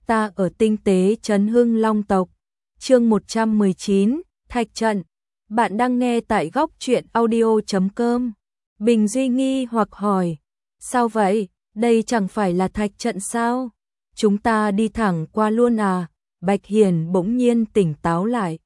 ta ở tinh tế trấn Hưng Long tộc. Chương 119, Thạch trận. Bạn đang nghe tại góc truyện audio.com. Bình Duy nghi hoặc hỏi, sao vậy, đây chẳng phải là thạch trận sao? Chúng ta đi thẳng qua luôn à? Bạch Hiền bỗng nhiên tỉnh táo lại.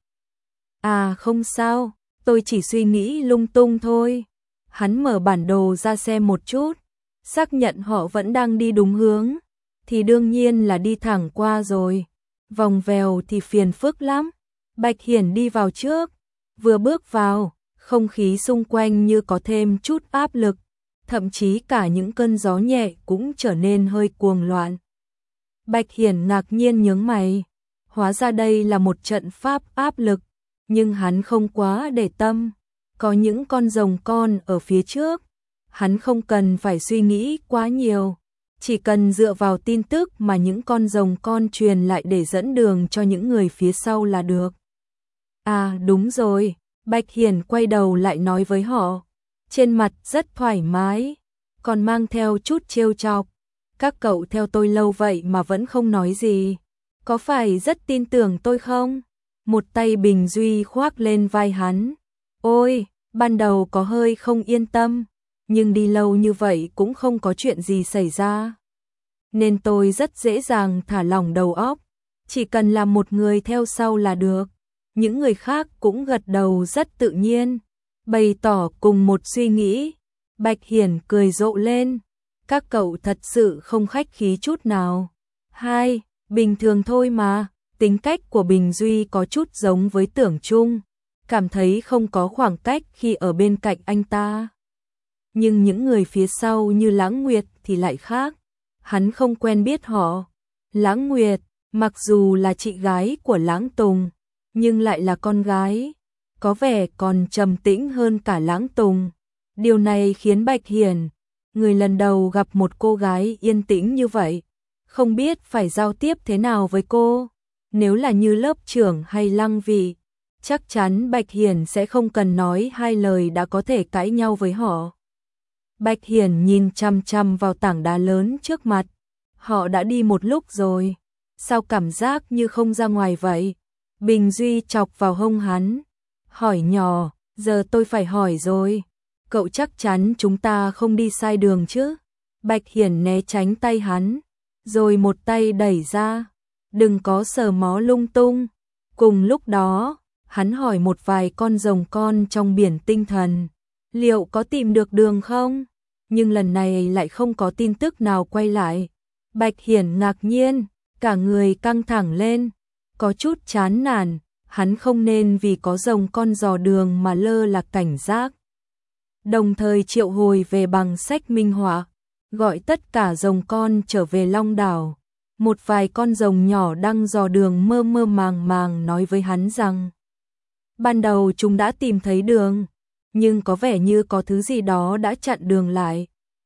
À không sao, tôi chỉ suy nghĩ lung tung thôi. Hắn mở bản đồ ra xem một chút, xác nhận họ vẫn đang đi đúng hướng, thì đương nhiên là đi thẳng qua rồi. Vòng vèo thì phiền phức lắm. Bạch Hiển đi vào trước, vừa bước vào, không khí xung quanh như có thêm chút áp lực, thậm chí cả những cơn gió nhẹ cũng trở nên hơi cuồng loạn. Bạch Hiển ngạc nhiên nhướng mày, hóa ra đây là một trận pháp áp lực, nhưng hắn không quá để tâm, có những con rồng con ở phía trước, hắn không cần phải suy nghĩ quá nhiều, chỉ cần dựa vào tin tức mà những con rồng con truyền lại để dẫn đường cho những người phía sau là được. À đúng rồi, Bạch Hiển quay đầu lại nói với họ, trên mặt rất thoải mái, còn mang theo chút trêu chọc. Các cậu theo tôi lâu vậy mà vẫn không nói gì, có phải rất tin tưởng tôi không? Một tay Bình Duy khoác lên vai hắn. Ôi, ban đầu có hơi không yên tâm, nhưng đi lâu như vậy cũng không có chuyện gì xảy ra, nên tôi rất dễ dàng thả lỏng đầu óc, chỉ cần làm một người theo sau là được. Những người khác cũng gật đầu rất tự nhiên, bày tỏ cùng một suy nghĩ. Bạch Hiển cười rộ lên, các cậu thật sự không khách khí chút nào. Hai, bình thường thôi mà. Tính cách của Bình Duy có chút giống với Tưởng Trung, cảm thấy không có khoảng cách khi ở bên cạnh anh ta. Nhưng những người phía sau như Lãng Nguyệt thì lại khác, hắn không quen biết họ. Lãng Nguyệt, mặc dù là chị gái của Lãng Tùng, nhưng lại là con gái, có vẻ còn trầm tĩnh hơn cả Lãng Tùng. Điều này khiến Bạch Hiển, người lần đầu gặp một cô gái yên tĩnh như vậy, không biết phải giao tiếp thế nào với cô. Nếu là như lớp trưởng hay Lăng Vị, chắc chắn Bạch Hiển sẽ không cần nói hai lời đã có thể cãi nhau với họ. Bạch Hiển nhìn chằm chằm vào tảng đá lớn trước mặt. Họ đã đi một lúc rồi, sao cảm giác như không ra ngoài vậy? Bình Duy chọc vào hông hắn, hỏi nhỏ, giờ tôi phải hỏi rồi, cậu chắc chắn chúng ta không đi sai đường chứ? Bạch Hiển né tránh tay hắn, rồi một tay đẩy ra, đừng có sờ mó lung tung. Cùng lúc đó, hắn hỏi một vài con rồng con trong biển tinh thần, liệu có tìm được đường không? Nhưng lần này lại không có tin tức nào quay lại. Bạch Hiển ngạc nhiên, cả người căng thẳng lên, có chút chán nản, hắn không nên vì có rồng con dò đường mà lơ là cảnh giác. Đồng thời triệu hồi về bằng sách minh họa, gọi tất cả rồng con trở về Long Đảo. Một vài con rồng nhỏ đang dò đường mơ mơ màng màng nói với hắn rằng ban đầu chúng đã tìm thấy đường, nhưng có vẻ như có thứ gì đó đã chặn đường lại,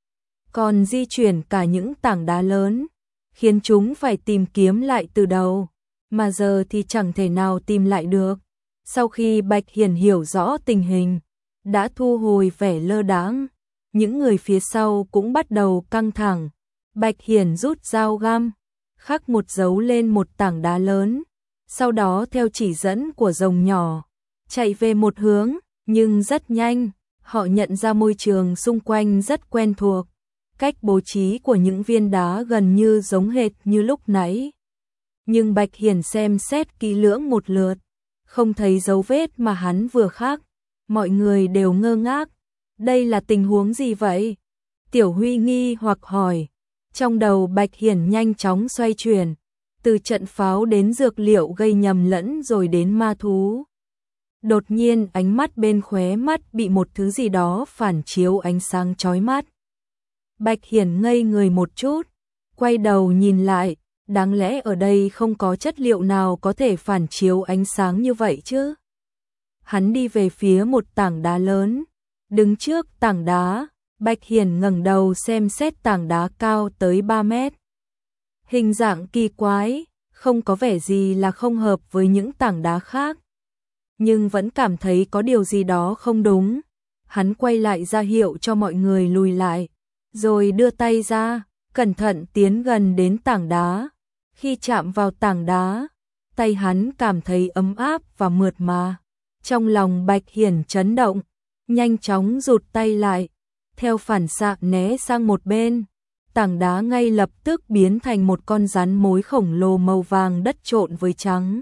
còn di chuyển cả những tảng đá lớn, khiến chúng phải tìm kiếm lại từ đầu, mà giờ thì chẳng thể nào tìm lại được. Sau khi Bạch Hiển hiểu rõ tình hình, đã thu hồi vẻ lơ đãng, những người phía sau cũng bắt đầu căng thẳng. Bạch Hiển rút dao găm, khắc một dấu lên một tảng đá lớn, sau đó theo chỉ dẫn của rồng nhỏ, chạy về một hướng, nhưng rất nhanh, họ nhận ra môi trường xung quanh rất quen thuộc, cách bố trí của những viên đá gần như giống hệt như lúc nãy. Nhưng Bạch Hiển xem xét kỹ lưỡng một lượt, không thấy dấu vết mà hắn vừa khắc, mọi người đều ngơ ngác, đây là tình huống gì vậy? Tiểu Huy nghi hoặc hỏi. Trong đầu Bạch Hiển nhanh chóng xoay chuyển, từ trận pháo đến dược liệu gây nhầm lẫn rồi đến ma thú. Đột nhiên ánh mắt bên khóe mắt bị một thứ gì đó phản chiếu ánh sáng chói mắt. Bạch Hiển ngây người một chút, quay đầu nhìn lại, đáng lẽ ở đây không có chất liệu nào có thể phản chiếu ánh sáng như vậy chứ? Hắn đi về phía một tảng đá lớn, đứng trước tảng đá. Bạch Hiển ngẩng đầu xem xét tảng đá cao tới 3 mét. Hình dạng kỳ quái, không có vẻ gì là không hợp với những tảng đá khác. Nhưng vẫn cảm thấy có điều gì đó không đúng. Hắn quay lại ra hiệu cho mọi người lùi lại, rồi đưa tay ra, cẩn thận tiến gần đến tảng đá. Khi chạm vào tảng đá, tay hắn cảm thấy ấm áp và mượt mà. Trong lòng Bạch Hiển chấn động, nhanh chóng rụt tay lại, theo phản xạ né sang một bên. Tảng đá ngay lập tức biến thành một con rắn mối khổng lồ màu vàng đất trộn với trắng.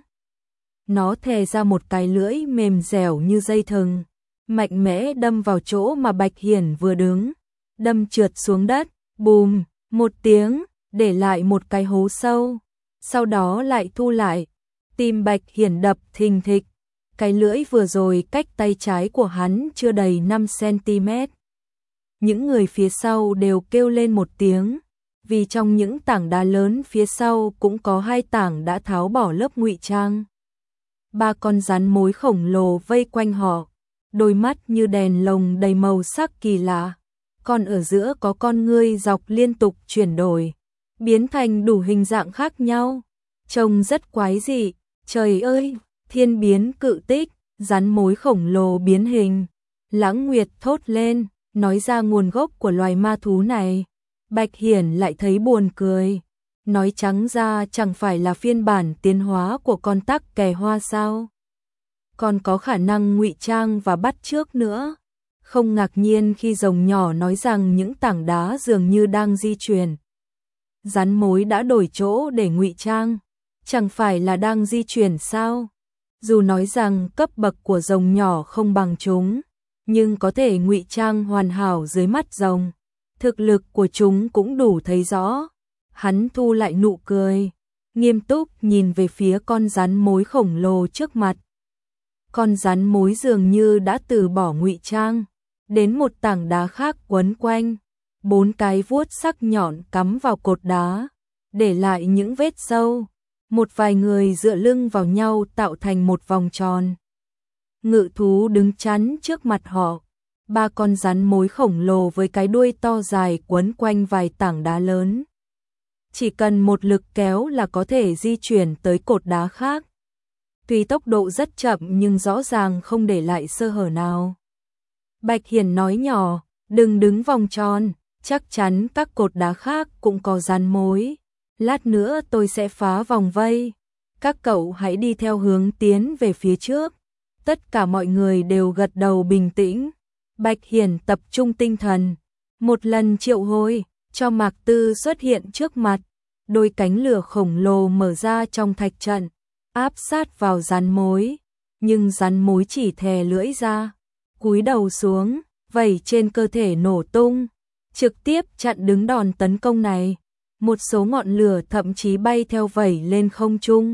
Nó thè ra một cái lưỡi mềm dẻo như dây thừng, mạnh mẽ đâm vào chỗ mà Bạch Hiển vừa đứng, đâm trượt xuống đất, bùm, một tiếng, để lại một cái hố sâu, sau đó lại thu lại. Tim Bạch Hiển đập thình thịch, cái lưỡi vừa rồi cách tay trái của hắn chưa đầy 5 cm. Những người phía sau đều kêu lên một tiếng, vì trong những tảng đá lớn phía sau cũng có 2 tảng đã tháo bỏ lớp ngụy trang. 3 con rắn mối khổng lồ vây quanh họ, đôi mắt như đèn lồng đầy màu sắc kỳ lạ, còn ở giữa có con ngươi dọc liên tục chuyển đổi, biến thành đủ hình dạng khác nhau, trông rất quái dị. Trời ơi, thiên biến cự tích, rắn mối khổng lồ biến hình. Lãng Nguyệt thốt lên, nói ra nguồn gốc của loài ma thú này. Bạch Hiển lại thấy buồn cười, nói trắng ra chẳng phải là phiên bản tiến hóa của con tắc kè hoa sao? Còn có khả năng ngụy trang và bắt chước nữa. Không ngạc nhiên khi rồng nhỏ nói rằng những tảng đá dường như đang di chuyển. Rắn mối đã đổi chỗ để ngụy trang, chẳng phải là đang di chuyển sao? Dù nói rằng cấp bậc của rồng nhỏ không bằng chúng, nhưng có thể ngụy trang hoàn hảo dưới mắt rồng. Thực lực của chúng cũng đủ thấy rõ. Hắn thu lại nụ cười, nghiêm túc nhìn về phía con rắn mối khổng lồ trước mặt. Con rắn mối dường như đã từ bỏ ngụy trang, đến một tảng đá khác quấn quanh. 4 cái vuốt sắc nhọn cắm vào cột đá, để lại những vết sâu. Một vài người dựa lưng vào nhau tạo thành một vòng tròn. Ngự thú đứng chắn trước mặt họ. 3 con rắn mối khổng lồ với cái đuôi to dài quấn quanh vài tảng đá lớn. Chỉ cần một lực kéo là có thể di chuyển tới cột đá khác. Tuy tốc độ rất chậm nhưng rõ ràng không để lại sơ hở nào. Bạch Hiển nói nhỏ, đừng đứng vòng tròn, chắc chắn các cột đá khác cũng có rắn mối. Lát nữa tôi sẽ phá vòng vây. Các cậu hãy đi theo hướng tiến về phía trước. Tất cả mọi người đều gật đầu bình tĩnh. Bạch Hiển tập trung tinh thần. Một lần triệu hồi, cho Mạc Tư xuất hiện trước mặt. Đôi cánh lửa khổng lồ mở ra trong thạch trận, áp sát vào rắn mối. Nhưng rắn mối chỉ thè lưỡi ra, cúi đầu xuống, vảy trên cơ thể nổ tung, trực tiếp chặn đứng đòn tấn công này. Một số ngọn lửa thậm chí bay theo vảy lên không trung,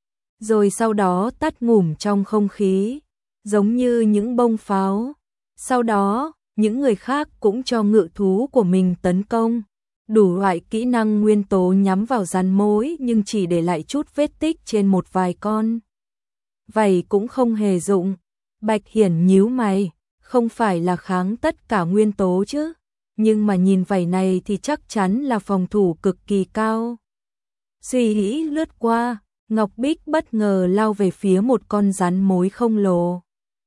rồi sau đó tắt ngủm trong không khí, giống như những bông pháo. Sau đó, những người khác cũng cho ngự thú của mình tấn công. Đủ loại kỹ năng nguyên tố nhắm vào rắn mối nhưng chỉ để lại chút vết tích trên một vài con. Vảy cũng không hề dụng. Bạch Hiển nhíu mày, không phải là kháng tất cả nguyên tố chứ? Nhưng mà nhìn vảy này thì chắc chắn là phòng thủ cực kỳ cao. Suy nghĩ lướt qua, Ngọc Bích bất ngờ lao về phía một con rắn mối khổng lồ,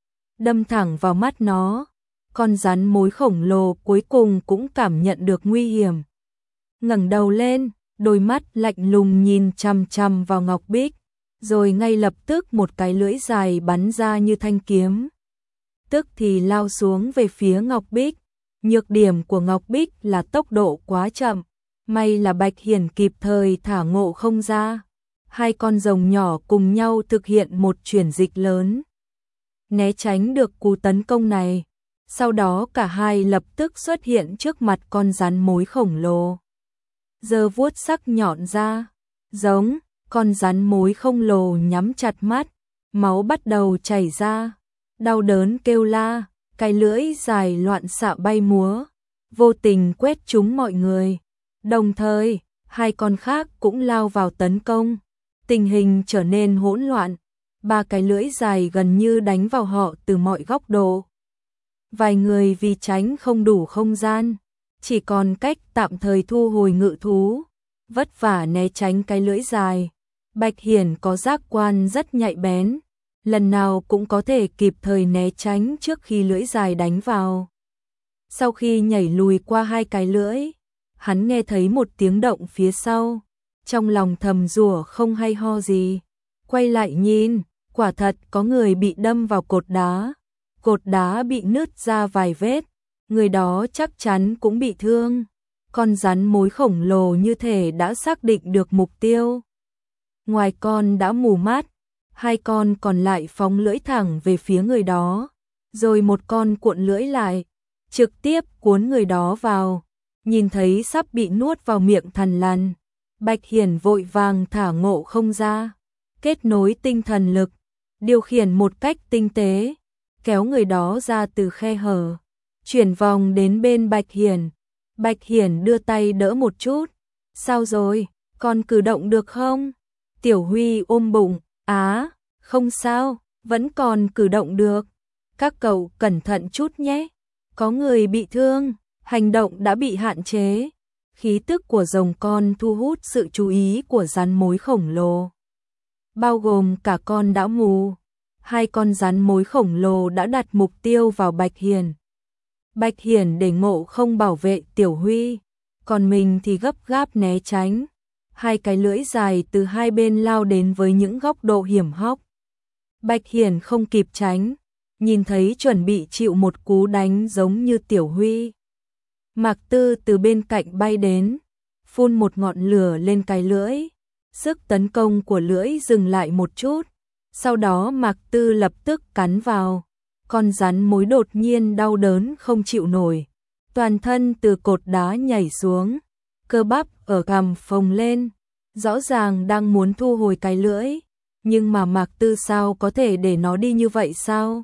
đâm thẳng vào mắt nó. Con rắn mối khổng lồ cuối cùng cũng cảm nhận được nguy hiểm, ngẩng đầu lên, đôi mắt lạnh lùng nhìn chằm chằm vào Ngọc Bích, rồi ngay lập tức một cái lưỡi dài bắn ra như thanh kiếm, tức thì lao xuống về phía Ngọc Bích. Nhược điểm của Ngọc Bích là tốc độ quá chậm, may là Bạch Hiển kịp thời thả ngộ không ra. 2 con rồng nhỏ cùng nhau thực hiện một chuyển dịch lớn, né tránh được cú tấn công này. Sau đó cả hai lập tức xuất hiện trước mặt con rắn mối khổng lồ, giơ vuốt sắc nhọn ra, giống. Con rắn mối khổng lồ nhắm chặt mắt, máu bắt đầu chảy ra, đau đớn kêu la, cái lưỡi dài loạn xạ bay múa, vô tình quét trúng mọi người. Đồng thời, 2 con khác cũng lao vào tấn công. Tình hình trở nên hỗn loạn, 3 cái lưỡi dài gần như đánh vào họ từ mọi góc độ. Vài người vì tránh không đủ không gian, chỉ còn cách tạm thời thu hồi ngự thú, vất vả né tránh cái lưỡi dài. Bạch Hiển có giác quan rất nhạy bén, lần nào cũng có thể kịp thời né tránh trước khi lưỡi dài đánh vào. Sau khi nhảy lùi qua 2 cái lưỡi, hắn nghe thấy một tiếng động phía sau, trong lòng thầm rủa không hay ho gì. Quay lại nhìn, quả thật có người bị đâm vào cột đá bị nứt ra vài vết, người đó chắc chắn cũng bị thương. Con rắn mối khổng lồ như thể đã xác định được mục tiêu. Ngoài con đã mù mắt, hai con còn lại phóng lưỡi thẳng về phía người đó, rồi một con cuộn lưỡi lại, trực tiếp cuốn người đó vào. Nhìn thấy sắp bị nuốt vào miệng thằn lằn, Bạch Hiển vội vàng thả Ngộ Không ra, kết nối tinh thần lực, điều khiển một cách tinh tế, kéo người đó ra từ khe hở, chuyển vòng đến bên Bạch Hiển. Bạch Hiển đưa tay đỡ một chút. Sao rồi, con cử động được không? Tiểu Huy ôm bụng, không sao, vẫn còn cử động được. Các cậu cẩn thận chút nhé, có người bị thương, hành động đã bị hạn chế. Khí tức của rồng con thu hút sự chú ý của rắn mối khổng lồ, bao gồm cả con đã mù. Hai con rắn mối khổng lồ đã đặt mục tiêu vào Bạch Hiển. Bạch Hiển để Ngộ Không bảo vệ Tiểu Huy, còn mình thì gấp gáp né tránh. Hai cái lưỡi dài từ hai bên lao đến với những góc độ hiểm hóc. Bạch Hiển không kịp tránh, nhìn thấy chuẩn bị chịu một cú đánh giống như Tiểu Huy. Mạc Tư từ bên cạnh bay đến, phun một ngọn lửa lên cái lưỡi. Sức tấn công của lưỡi dừng lại một chút, sau đó Mạc Tư lập tức cắn vào. Con rắn mối đột nhiên đau đớn không chịu nổi, toàn thân từ cột đá nhảy xuống, cơ bắp ở cằm phồng lên, rõ ràng đang muốn thu hồi cái lưỡi, nhưng mà Mạc Tư sao có thể để nó đi như vậy sao?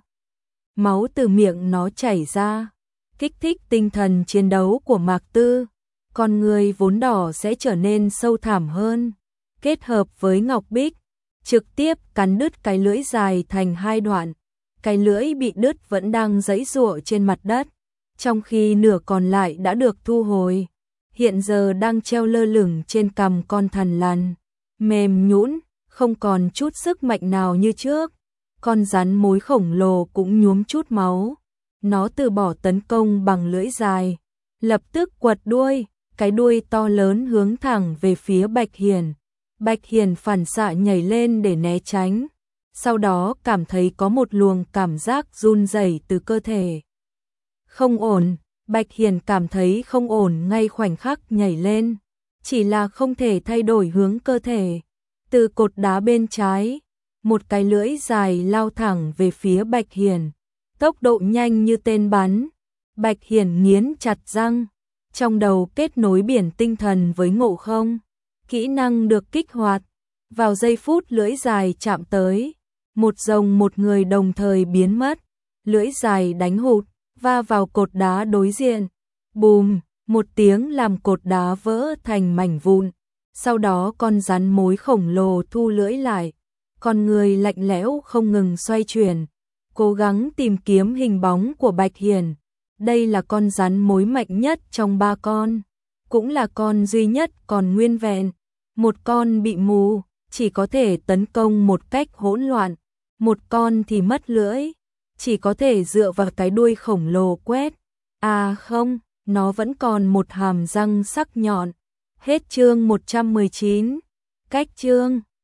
Máu từ miệng nó chảy ra, kích thích tinh thần chiến đấu của Mạc Tư, con người vốn đỏ sẽ trở nên sâu thẳm hơn, kết hợp với ngọc bích, trực tiếp cắn đứt cái lưỡi dài thành hai đoạn. Cái lưỡi bị đứt vẫn đang giãy giụa trên mặt đất, trong khi nửa còn lại đã được thu hồi, hiện giờ đang treo lơ lửng trên cằm con thằn lằn, mềm nhũn, không còn chút sức mạnh nào như trước. Con rắn mối khổng lồ cũng nhuốm chút máu, nó từ bỏ tấn công bằng lưỡi dài, lập tức quật đuôi, cái đuôi to lớn hướng thẳng về phía Bạch Hiển. Bạch Hiển phản xạ nhảy lên để né tránh, sau đó cảm thấy có một luồng cảm giác run rẩy từ cơ thể. Không ổn, Bạch Hiển cảm thấy không ổn ngay khoảnh khắc nhảy lên, chỉ là không thể thay đổi hướng cơ thể. Từ cột đá bên trái, một cái lưỡi dài lao thẳng về phía Bạch Hiển, tốc độ nhanh như tên bắn. Bạch Hiển nghiến chặt răng, trong đầu kết nối biển tinh thần với Ngộ Không, kỹ năng được kích hoạt. Vào giây phút lưỡi dài chạm tới, một rồng một người đồng thời biến mất, lưỡi dài đánh hụt, va vào cột đá đối diện. Bùm, một tiếng làm cột đá vỡ thành mảnh vụn. Sau đó con rắn mối khổng lồ thu lưỡi lại, con người lạnh lẽo không ngừng xoay chuyển, cố gắng tìm kiếm hình bóng của Bạch Hiển. Đây là con rắn mối mạnh nhất trong ba con, cũng là con duy nhất còn nguyên vẹn. Một con bị mù, chỉ có thể tấn công một cách hỗn loạn, một con thì mất lưỡi, chỉ có thể dựa vào cái đuôi khổng lồ quét. À không, nó vẫn còn một hàm răng sắc nhọn. Hết chương 119. Cách chương